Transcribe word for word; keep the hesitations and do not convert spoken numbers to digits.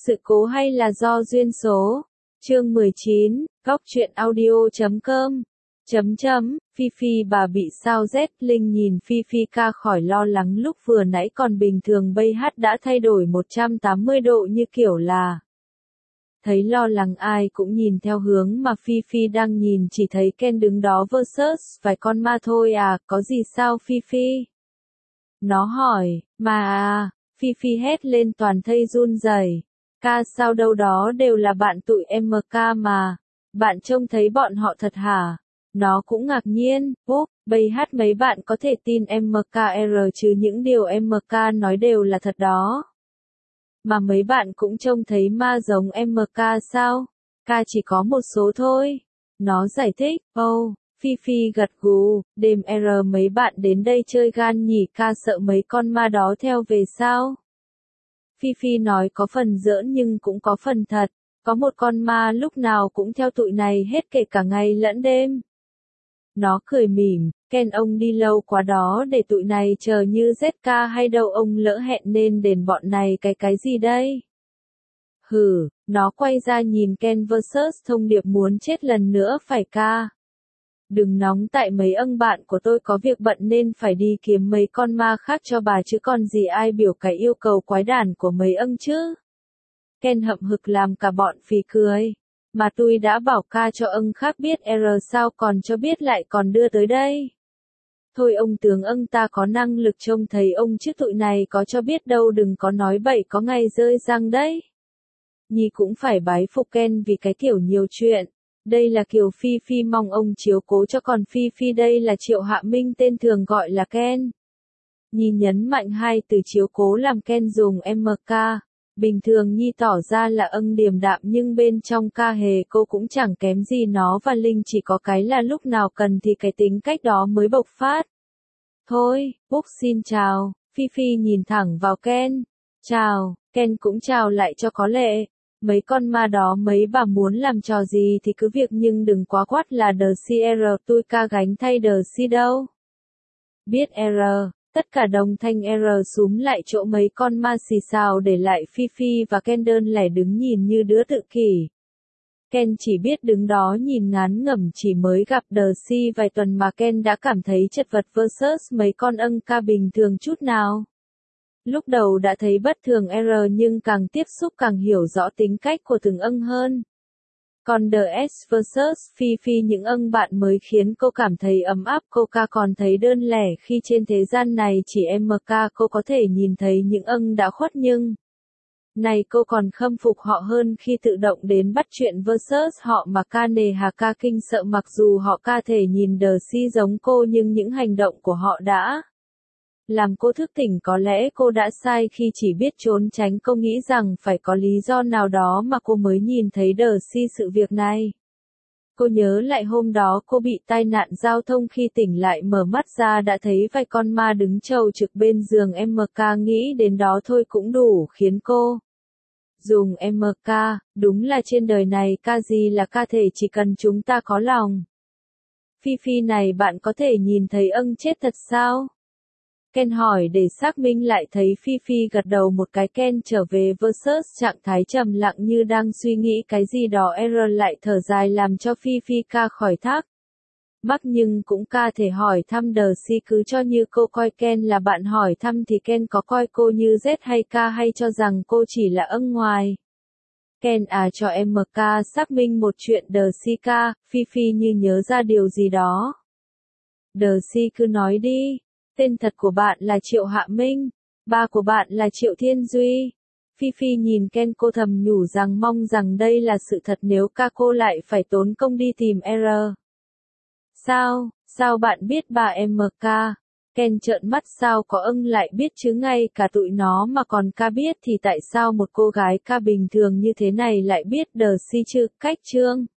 Sự cố hay là do duyên số? Chương mười chín, góc truyện audio chấm com. Chấm chấm, Phi Phi bà bị sao Z, Linh nhìn Phi Phi ca khỏi lo lắng lúc vừa nãy còn bình thường bây hát đã thay đổi một trăm tám mươi độ như kiểu là. Thấy lo lắng ai cũng nhìn theo hướng mà Phi Phi đang nhìn, chỉ thấy Ken đứng đó versus vài con ma thôi à, có gì sao Phi Phi? Nó hỏi, mà à, Phi Phi hét lên toàn thây run rẩy. Ca sao đâu đó đều là bạn tụi em ca mà, bạn trông thấy bọn họ thật hả? Nó cũng ngạc nhiên, bốp, bây hát mấy bạn có thể tin em ca rờ chứ những điều em ca nói đều là thật đó. Mà mấy bạn cũng trông thấy ma giống em ca sao? Ca chỉ có một số thôi. Nó giải thích, oh, Phi Phi gật gù, đêm R mấy bạn đến đây chơi gan nhỉ, ca sợ mấy con ma đó theo về sao? Phi Phi nói có phần giỡn nhưng cũng có phần thật, có một con ma lúc nào cũng theo tụi này hết kể cả ngày lẫn đêm. Nó cười mỉm, Ken ông đi lâu quá đó để tụi này chờ như Z K hay đâu ông lỡ hẹn nên đền bọn này cái cái gì đây? Hừ, nó quay ra nhìn Ken versus thông điệp muốn chết lần nữa phải ca. Đừng nóng tại mấy ân bạn của tôi có việc bận nên phải đi kiếm mấy con ma khác cho bà chứ còn gì ai biểu cái yêu cầu quái đản của mấy ân chứ. Ken hậm hực làm cả bọn phì cười. Mà tôi đã bảo ca cho ân khác biết R sao còn cho biết lại còn đưa tới đây. Thôi ông tướng ân ta có năng lực trông thấy ông chứ tụi này có cho biết đâu đừng có nói bậy có ngày rơi răng đấy. Nhi cũng phải bái phục Ken vì cái kiểu nhiều chuyện. Đây là kiểu Phi Phi mong ông chiếu cố cho còn Phi Phi đây là Triệu Hạ Minh tên thường gọi là Ken. Nhi nhấn mạnh hai từ chiếu cố làm Ken dùng em ca. Bình thường Nhi tỏ ra là ân điềm đạm nhưng bên trong ca hề cô cũng chẳng kém gì nó và Linh chỉ có cái là lúc nào cần thì cái tính cách đó mới bộc phát. Thôi, Book xin chào, Phi Phi nhìn thẳng vào Ken. Chào, Ken cũng chào lại cho có lệ. Mấy con ma đó mấy bà muốn làm trò gì thì cứ việc nhưng đừng quá quát là đờ xê rờ tôi ca gánh thay đờ xê đâu. Biết R, tất cả đồng thanh R súm lại chỗ mấy con ma xì xào để lại Phi Phi và Ken đơn lẻ đứng nhìn như đứa tự kỷ. Ken chỉ biết đứng đó nhìn ngán ngẩm chỉ mới gặp đờ xê vài tuần mà Ken đã cảm thấy chật vật versus mấy con ân ca bình thường chút nào. Lúc đầu đã thấy bất thường R nhưng càng tiếp xúc càng hiểu rõ tính cách của từng ân hơn. Còn The S versus Phi Phi những ân bạn mới khiến cô cảm thấy ấm áp cô ca còn thấy đơn lẻ khi trên thế gian này chỉ em ca cô có thể nhìn thấy những ân đã khuất nhưng. Này cô còn khâm phục họ hơn khi tự động đến bắt chuyện versus họ mà ca nề hà ca kinh sợ mặc dù họ ca thể nhìn The C giống cô nhưng những hành động của họ đã. Làm cô thức tỉnh có lẽ cô đã sai khi chỉ biết trốn tránh cô nghĩ rằng phải có lý do nào đó mà cô mới nhìn thấy đờ si sự việc này. Cô nhớ lại hôm đó cô bị tai nạn giao thông khi tỉnh lại mở mắt ra đã thấy vài con ma đứng chầu trực bên giường em ca nghĩ đến đó thôi cũng đủ khiến cô. Dùng em ca, đúng là trên đời này ca gì là ca thể chỉ cần chúng ta có lòng. Phi Phi này bạn có thể nhìn thấy ân chết thật sao? Ken hỏi để xác minh lại thấy Phi Phi gật đầu một cái Ken trở về versus trạng thái trầm lặng như đang suy nghĩ cái gì đó R lại thở dài làm cho Phi Phi ca khỏi thác. Mắc nhưng cũng ca thể hỏi thăm đờ si cứ cho như cô coi Ken là bạn hỏi thăm thì Ken có coi cô như Z hay ca hay cho rằng cô chỉ là ân ngoài. Ken à cho em ca xác minh một chuyện đờ si ca, Phi Phi như nhớ ra điều gì đó. Đờ si cứ nói đi. Tên thật của bạn là Triệu Hạ Minh, ba của bạn là Triệu Thiên Duy. Phi Phi nhìn Ken cô thầm nhủ rằng mong rằng đây là sự thật nếu ca cô lại phải tốn công đi tìm R. Sao, sao bạn biết bà em ca? Ken trợn mắt sao có ân lại biết chứ ngay cả tụi nó mà còn ca biết thì tại sao một cô gái ca bình thường như thế này lại biết đờ si chứ cách chương.